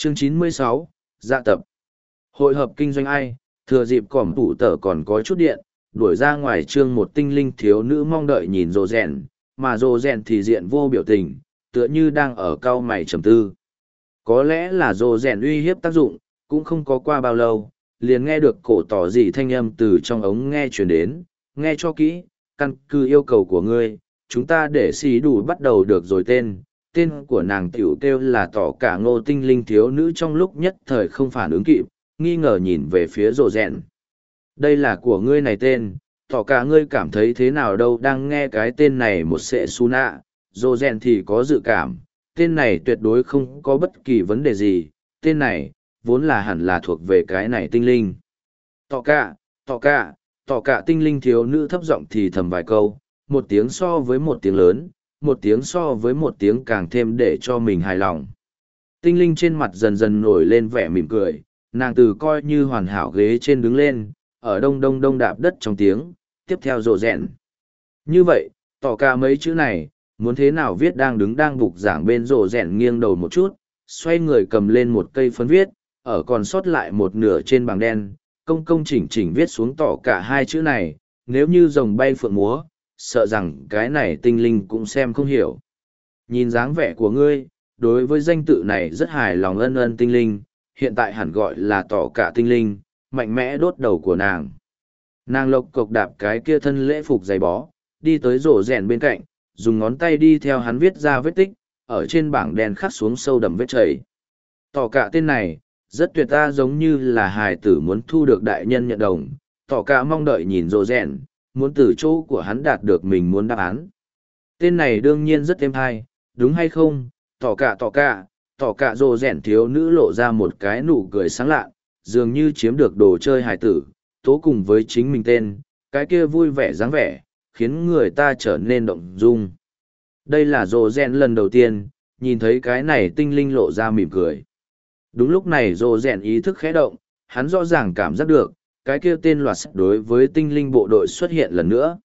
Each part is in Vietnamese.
Chương 96, dạ tập. Hội hợp kinh doanh ai, thừa dịp cỏm tủ tở còn có chút điện, đuổi ra ngoài trương một tinh linh thiếu nữ mong đợi nhìn rồ rèn, mà rồ rèn thì diện vô biểu tình, tựa như đang ở cau mày trầm tư. Có lẽ là rồ rèn uy hiếp tác dụng, cũng không có qua bao lâu, liền nghe được cổ tỏ gì thanh âm từ trong ống nghe truyền đến, nghe cho kỹ, căn cứ yêu cầu của ngươi, chúng ta để xì đủ bắt đầu được rồi tên của nàng tiểu kêu là tỏ cả ngô tinh linh thiếu nữ trong lúc nhất thời không phản ứng kịp, nghi ngờ nhìn về phía rồ rèn. Đây là của ngươi này tên, tỏ cả ngươi cảm thấy thế nào đâu đang nghe cái tên này một sệ su nạ, rồ rèn thì có dự cảm, tên này tuyệt đối không có bất kỳ vấn đề gì, tên này, vốn là hẳn là thuộc về cái này tinh linh. Tỏ cả tinh linh thiếu nữ thấp giọng thì thầm vài câu, một tiếng so với một tiếng lớn, một tiếng so với một tiếng càng thêm để cho mình hài lòng. Tinh linh trên mặt dần dần nổi lên vẻ mỉm cười, nàng từ coi như hoàn hảo ghế trên đứng lên, ở đông đông đông đạp đất trong tiếng, tiếp theo rộ rẹn. Như vậy, tỏ cả mấy chữ này, muốn thế nào viết đang đứng đang bục giảng bên rộ rẹn nghiêng đầu một chút, xoay người cầm lên một cây phấn viết, ở còn sót lại một nửa trên bảng đen, công công chỉnh chỉnh viết xuống tỏ cả hai chữ này, nếu như rồng bay phượng múa, sợ rằng cái này tinh linh cũng xem không hiểu. Nhìn dáng vẻ của ngươi, đối với danh tự này rất hài lòng ân ân tinh linh, hiện tại hẳn gọi là tỏ cả tinh linh, mạnh mẽ đốt đầu của nàng. Nàng lộc cộc đạp cái kia thân lễ phục giày bó, đi tới rổ rèn bên cạnh, dùng ngón tay đi theo hắn viết ra vết tích, ở trên bảng đen khắc xuống sâu đậm vết chảy. Tỏ cả tên này, rất tuyệt ta giống như là hài tử muốn thu được đại nhân nhận đồng, tỏ cả mong đợi nhìn rổ rèn, muốn từ chỗ của hắn đạt được mình muốn đáp án. Tên này đương nhiên rất êm hay, đúng hay không? Tỏ cả rồ rèn thiếu nữ lộ ra một cái nụ cười sáng lạ, dường như chiếm được đồ chơi hài tử, tố cùng với chính mình tên, cái kia vui vẻ dáng vẻ, khiến người ta trở nên động dung. Đây là rồ rèn lần đầu tiên, nhìn thấy cái này tinh linh lộ ra mỉm cười. Đúng lúc này rồ rèn ý thức khẽ động, hắn rõ ràng cảm giác được, cái kia tên loạt đối với tinh linh bộ đội xuất hiện lần nữa.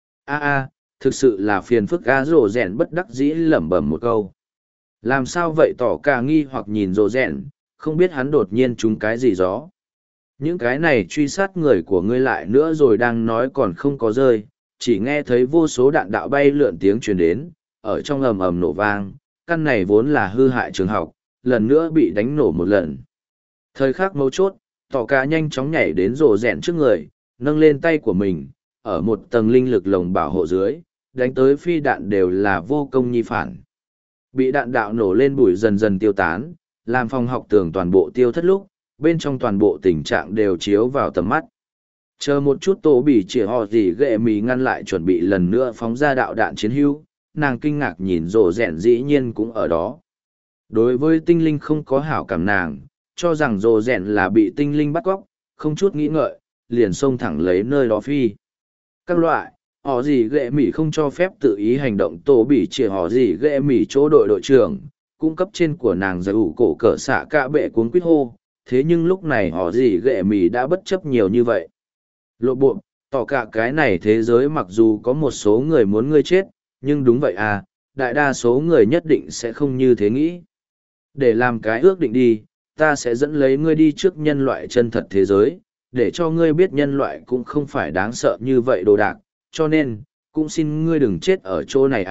Thực sự là phiền phức rồ rèn bất đắc dĩ lẩm bẩm một câu. Làm sao vậy tỏ cả nghi hoặc nhìn rồ rèn, không biết hắn đột nhiên trúng cái gì gió. Những cái này truy sát người của ngươi lại nữa rồi đang nói còn không có rơi, chỉ nghe thấy vô số đạn đạo bay lượn tiếng truyền đến, ở trong ầm ầm nổ vang, căn này vốn là hư hại trường học, lần nữa bị đánh nổ một lần. Thời khắc mấu chốt, tỏ cả nhanh chóng nhảy đến rồ rèn trước người, nâng lên tay của mình, ở một tầng linh lực lồng bảo hộ dưới, đánh tới phi đạn đều là vô công nhi phản. Bị đạn đạo nổ lên bụi dần dần tiêu tán, làm phòng học tường toàn bộ tiêu thất lúc, bên trong toàn bộ tình trạng đều chiếu vào tầm mắt. Chờ một chút tổ bị chỉ họ gì ghệ mì ngăn lại chuẩn bị lần nữa phóng ra đạo đạn chiến hữu, nàng kinh ngạc nhìn rồ rèn dĩ nhiên cũng ở đó. Đối với tinh linh không có hảo cảm nàng, cho rằng rồ rèn là bị tinh linh bắt cóc, không chút nghĩ ngợi, liền xông thẳng lấy nơi đó phi. Các loại, họ gì ghệ mỉ không cho phép tự ý hành động tổ bị chỉ họ gì ghệ mỉ chỗ đội đội trưởng, cung cấp trên của nàng giải ủ cổ cỡ xạ cả bệ cuốn quýt hô, thế nhưng lúc này họ gì ghệ mỉ đã bất chấp nhiều như vậy. Lộ bộ, tỏ cả cái này thế giới mặc dù có một số người muốn ngươi chết, nhưng đúng vậy đại đa số người nhất định sẽ không như thế nghĩ. Để làm cái ước định đi, ta sẽ dẫn lấy ngươi đi trước nhân loại chân thật thế giới, để cho ngươi biết nhân loại cũng không phải đáng sợ như vậy đồ đạc, cho nên, cũng xin ngươi đừng chết ở chỗ này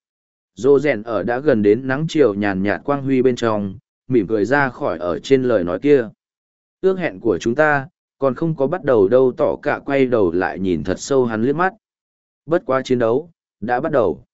Dô rèn ở đã gần đến nắng chiều nhàn nhạt quang huy bên trong, mỉm cười ra khỏi ở trên lời nói kia. Ước hẹn của chúng ta, còn không có bắt đầu đâu tỏ cả quay đầu lại nhìn thật sâu hắn liếc mắt. Bất quá chiến đấu, đã bắt đầu.